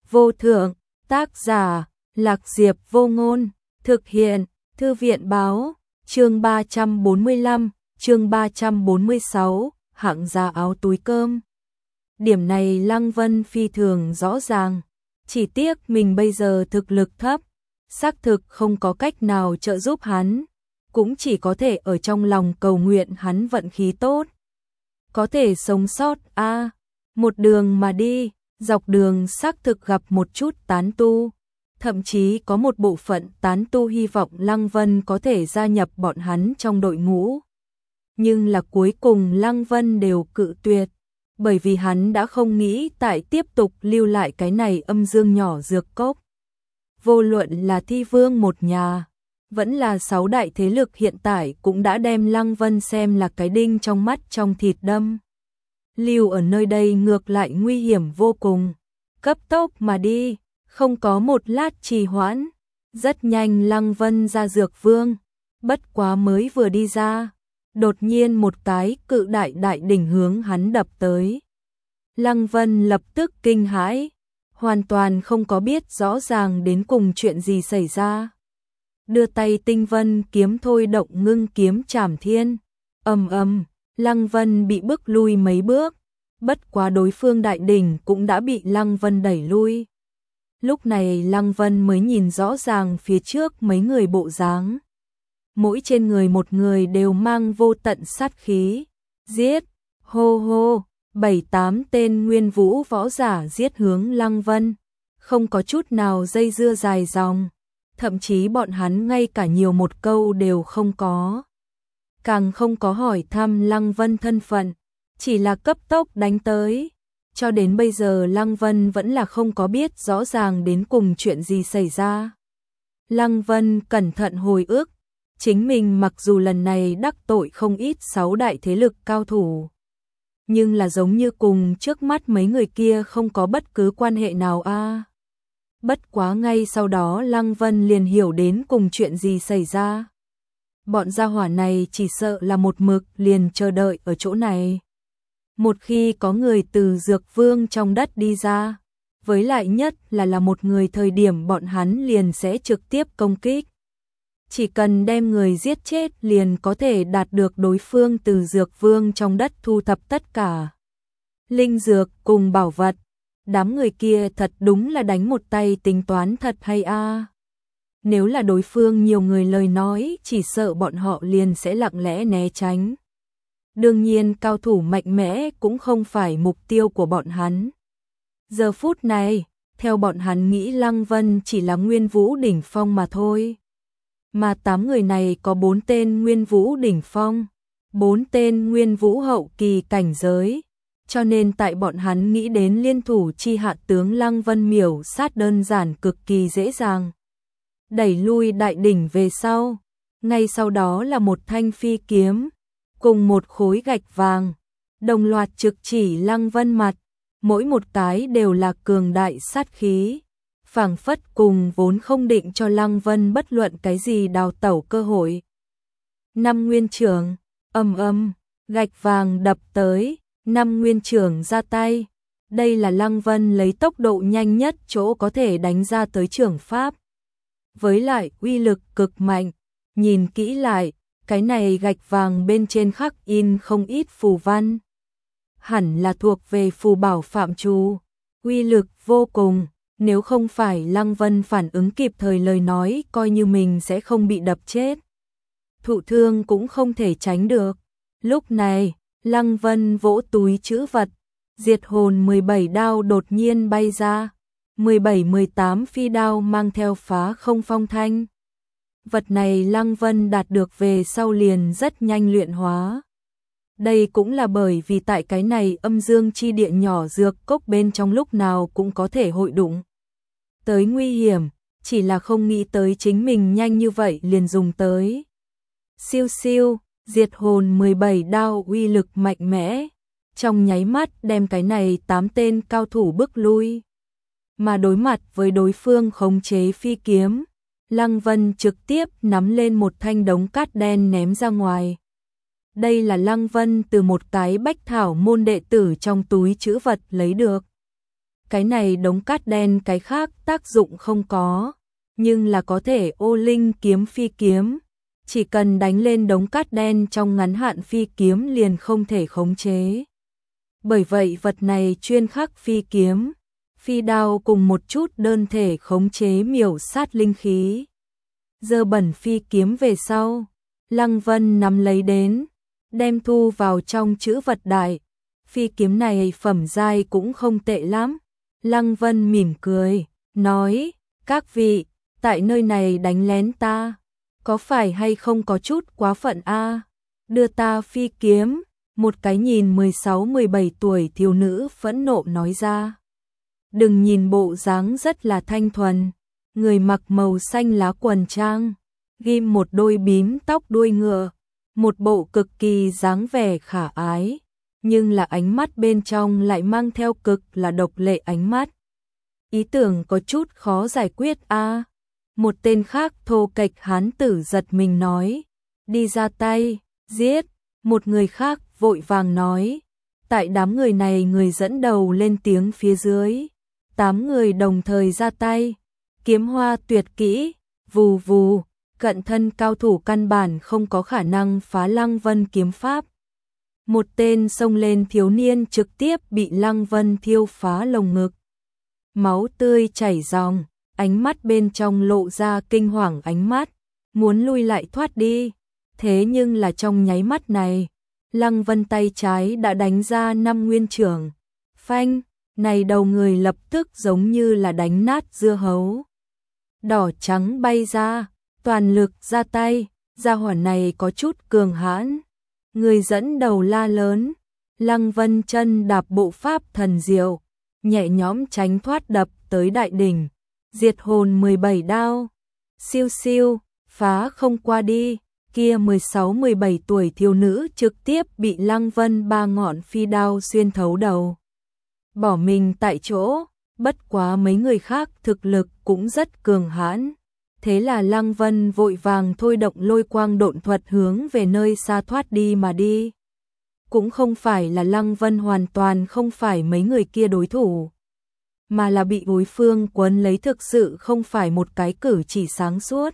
vô thượng, tác giả, Lạc Diệp Vô Ngôn, thực hiện, Thư viện báo, chương 345, chương 346, hạng giá áo túi cơm. Điểm này Lăng Vân phi thường rõ ràng, chỉ tiếc mình bây giờ thực lực thấp, xác thực không có cách nào trợ giúp hắn, cũng chỉ có thể ở trong lòng cầu nguyện hắn vận khí tốt. Có thể sống sót một đường mà đi, dọc đường xác thực gặp một chút tán tu, thậm chí có một bộ phận tán tu hy vọng Lăng Vân có thể gia nhập bọn hắn trong đội ngũ. Nhưng là cuối cùng Lăng Vân đều cự tuyệt, bởi vì hắn đã không nghĩ tại tiếp tục lưu lại cái này âm dương nhỏ dược cốc. Vô luận là Thi Vương một nhà, vẫn là 6 đại thế lực hiện tại cũng đã đem Lăng Vân xem là cái đinh trong mắt trong thịt đâm. Lưu ở nơi đây ngược lại nguy hiểm vô cùng, cấp tốc mà đi, không có một lát trì hoãn. Rất nhanh Lăng Vân ra dược vương, bất quá mới vừa đi ra, đột nhiên một cái cự đại đại đỉnh hướng hắn đập tới. Lăng Vân lập tức kinh hãi, hoàn toàn không có biết rõ ràng đến cùng chuyện gì xảy ra. Đưa tay tinh vân kiếm thôi động ngưng kiếm trảm thiên, ầm ầm, Lăng Vân bị bức lui mấy bước, bất quá đối phương đại đỉnh cũng đã bị Lăng Vân đẩy lui. Lúc này Lăng Vân mới nhìn rõ ràng phía trước mấy người bộ dáng. Mỗi trên người một người đều mang vô tận sát khí. Giết, hô hô, 7-8 tên nguyên vũ võ giả giết hướng Lăng Vân, không có chút nào dây dưa dài dòng, thậm chí bọn hắn ngay cả nhiều một câu đều không có. Càng không có hỏi thăm Lăng Vân thân phận, chỉ là cấp tốc đánh tới. Cho đến bây giờ Lăng Vân vẫn là không có biết rõ ràng đến cùng chuyện gì xảy ra. Lăng Vân cẩn thận hồi ức, chính mình mặc dù lần này đắc tội không ít 6 đại thế lực cao thủ, nhưng là giống như cùng trước mắt mấy người kia không có bất cứ quan hệ nào Bất quá ngay sau đó Lăng Vân liền hiểu đến cùng chuyện gì xảy ra. Bọn gia hỏa này chỉ sợ là một mực liền chờ đợi ở chỗ này. Một khi có người từ dược vương trong đất đi ra, với lại nhất là một người thời điểm bọn hắn liền sẽ trực tiếp công kích. Chỉ cần đem người giết chết liền có thể đạt được đối phương từ dược vương trong đất thu thập tất cả linh dược cùng bảo vật. Đám người kia thật đúng là đánh một tay tính toán thật hay Nếu là đối phương nhiều người lời nói, chỉ sợ bọn họ liền sẽ lặng lẽ né tránh. Đương nhiên cao thủ mạnh mẽ cũng không phải mục tiêu của bọn hắn. Giờ phút này, theo bọn hắn nghĩ Lăng Vân chỉ là nguyên vũ đỉnh phong mà thôi. Mà 8 người này có 4 tên nguyên vũ đỉnh phong, 4 tên nguyên vũ hậu kỳ cảnh giới. Cho nên tại bọn hắn nghĩ đến liên thủ chi hạ tướng Lăng Vân miểu sát đơn giản cực kỳ dễ dàng. Đẩy lui đại đỉnh về sau, ngay sau đó là một thanh phi kiếm, cùng một khối gạch vàng, đồng loạt trực chỉ Lăng Vân mặt, mỗi một cái đều là cường đại sát khí, phảng phất cùng vốn không định cho Lăng Vân bất luận cái gì đào tẩu cơ hội. Năm nguyên trưởng, gạch vàng đập tới, 5 nguyên trưởng ra tay. Đây là Lăng Vân lấy tốc độ nhanh nhất chỗ có thể đánh ra tới trưởng pháp. Với lại uy lực cực mạnh, nhìn kỹ lại, cái này gạch vàng bên trên khắc in không ít phù văn. Hẳn là thuộc về phù bảo phạm trù, uy lực vô cùng, nếu không phải Lăng Vân phản ứng kịp thời lời nói coi như mình sẽ không bị đập chết. Thụ thương cũng không thể tránh được. Lúc này, Lăng Vân vỗ túi trữ vật, diệt hồn 17 đao đột nhiên bay ra, 17-18 phi đao mang theo phá không phong thanh. Vật này Lăng Vân đạt được về sau liền rất nhanh luyện hóa. Đây cũng là bởi vì tại cái này âm dương chi địa nhỏ dược cốc bên trong lúc nào cũng có thể hội đụng tới nguy hiểm, chỉ là không nghĩ tới chính mình nhanh như vậy liền dùng tới. Siêu siêu, diệt hồn 17 đao uy lực mạnh mẽ, trong nháy mắt đem cái này 8 tên cao thủ bức lui. Mà đối mặt với đối phương khống chế phi kiếm, Lăng Vân trực tiếp nắm lên một thanh đống cát đen ném ra ngoài. Đây là Lăng Vân từ một cái bách thảo môn đệ tử trong túi trữ vật lấy được. cái này đống cát đen cái khác tác dụng không có, nhưng là có thể ô linh kiếm phi kiếm. Chỉ cần đánh lên đống cát đen trong ngắn hạn phi kiếm liền không thể khống chế. Bởi vậy vật này chuyên khắc phi kiếm, phi đao cùng một chút đơn thể khống chế miểu sát linh khí. Dơ bẩn phi kiếm về sau, Lăng Vân nắm lấy đến, đem thu vào trong chữ vật đại. Phi kiếm này phẩm giai cũng không tệ lắm. Lăng Vân mỉm cười, nói, các vị, tại nơi này đánh lén ta, có phải hay không có chút quá phận a? Đưa ta phi kiếm, một cái nhìn 16-17 tuổi thiếu nữ phẫn nộ nói ra. Đừng nhìn bộ dáng rất là thanh thuần, người mặc màu xanh lá quần trang, ghim một đôi bím tóc đuôi ngựa, một bộ cực kỳ dáng vẻ khả ái, nhưng là ánh mắt bên trong lại mang theo cực là độc lệ ánh mắt. Ý tưởng có chút khó giải quyết a. Một tên khác thô kệch hán tử giật mình nói, đi ra tay, giết. Một người khác vội vàng nói, tại đám người này người dẫn đầu lên tiếng phía dưới, 8 người đồng thời ra tay, kiếm hoa tuyệt kỹ, vù vù, cận thân cao thủ căn bản không có khả năng phá Lăng Vân kiếm pháp. Một tên xông lên thiếu niên trực tiếp bị Lăng Vân thiêu phá lồng ngực. Máu tươi chảy ròng, ánh mắt bên trong lộ ra kinh hoàng ánh mắt, muốn lui lại thoát đi. Thế nhưng là trong nháy mắt này, Lăng Vân tay trái đã đánh ra 5 nguyên chưởng. Phanh, này đầu người lập tức giống như là đánh nát dưa hấu. Đỏ trắng bay ra, toàn lực ra tay, gia hỏa này có chút cường hãn. Người dẫn đầu la lớn, Lăng Vân chân đạp bộ pháp thần diệu, nhẹ nhõm tránh thoát đập tới đại đỉnh, diệt hồn 17 đao. Siêu siêu, phá không qua đi, kia 16-17 tuổi thiếu nữ trực tiếp bị Lăng Vân 3 ngọn phi đao xuyên thấu đầu. Bỏ mình tại chỗ, bất quá mấy người khác thực lực cũng rất cường hãn. Thế là Lăng Vân vội vàng thôi động lôi quang độn thuật hướng về nơi xa thoát đi mà đi. Cũng không phải là Lăng Vân hoàn toàn không phải mấy người kia đối thủ, mà là bị đối phương quấn lấy thực sự không phải một cái cử chỉ sáng suốt.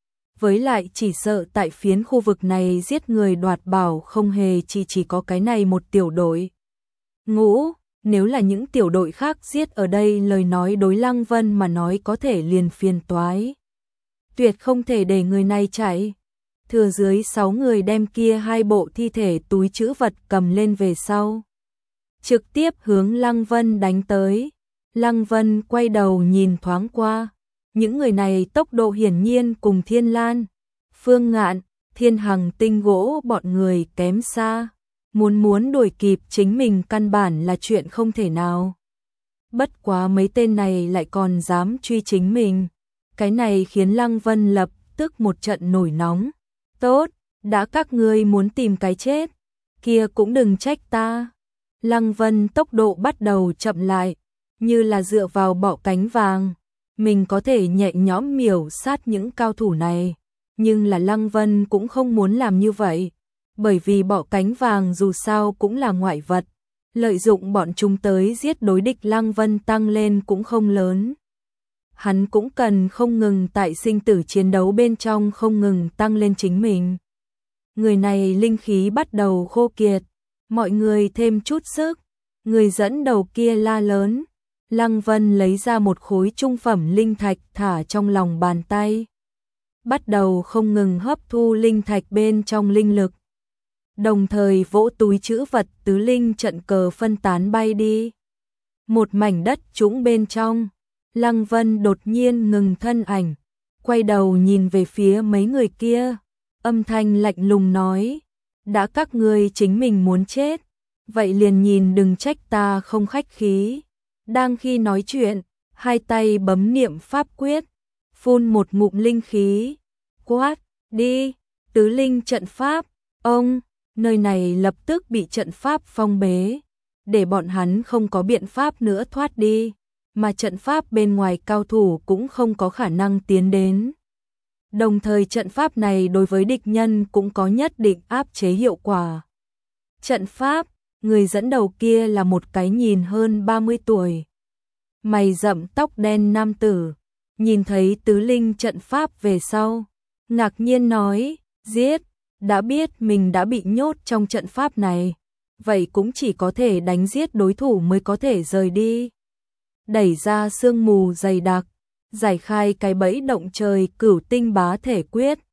Với lại chỉ sợ tại phiến khu vực này giết người đoạt bảo không hề chỉ có cái này một tiểu đội. Ngũ, nếu là những tiểu đội khác giết ở đây lời nói đối Lăng Vân mà nói có thể liền phiền toái. Tuyệt không thể để người này chạy. Thừa dưới 6 người đem kia 2 bộ thi thể túi trữ vật cầm lên về sau, trực tiếp hướng Lăng Vân đánh tới. Lăng Vân quay đầu nhìn thoáng qua, những người này tốc độ hiển nhiên cùng Thiên Lan, Phương Ngạn, Thiên Hằng Tinh Gỗ bọn người kém xa, muốn đuổi kịp chính mình căn bản là chuyện không thể nào. Bất quá mấy tên này lại còn dám truy chính mình, cái này khiến Lăng Vân lập tức một trận nổi nóng. Tốt, đã các ngươi muốn tìm cái chết, kia cũng đừng trách ta. Lăng Vân tốc độ bắt đầu chậm lại, như là dựa vào bọ cánh vàng, mình có thể nhẹ nhõm miểu sát những cao thủ này, nhưng là Lăng Vân cũng không muốn làm như vậy, bởi vì bọ cánh vàng dù sao cũng là ngoại vật, lợi dụng bọn chúng tới giết đối địch Lăng Vân tăng lên cũng không lớn. Hắn cũng cần không ngừng tại sinh tử chiến đấu bên trong không ngừng tăng lên chính mình. Người này linh khí bắt đầu khô kiệt, mọi người thêm chút sức, người dẫn đầu kia la lớn. Lăng Vân lấy ra một khối trung phẩm linh thạch thả trong lòng bàn tay, bắt đầu không ngừng hấp thu linh thạch bên trong linh lực, đồng thời vỗ túi trữ vật tứ linh trận cờ phân tán bay đi. Một mảnh đất trũng bên trong, Lăng Vân đột nhiên ngừng thân ảnh, quay đầu nhìn về phía mấy người kia, âm thanh lạnh lùng nói, đã các ngươi chính mình muốn chết, vậy liền nhìn đừng trách ta không khách khí. Đang khi nói chuyện, hai tay bấm niệm pháp quyết, phun một ngụm linh khí, quát, đi, tứ linh trận pháp, ông, nơi này lập tức bị trận pháp phong bế, để bọn hắn không có biện pháp nữa thoát đi, mà trận pháp bên ngoài cao thủ cũng không có khả năng tiến đến. Đồng thời trận pháp này đối với địch nhân cũng có nhất định áp chế hiệu quả. Trận pháp, người dẫn đầu kia là một cái nhìn hơn 30 tuổi. mày rậm tóc đen nam tử, nhìn thấy tứ linh trận pháp về sau, ngạc nhiên nói, giết, đã biết mình đã bị nhốt trong trận pháp này, vậy cũng chỉ có thể đánh giết đối thủ mới có thể rời đi. Đẩy ra sương mù dày đặc, giải khai cái bẫy động trời cửu tinh bá thể quyết,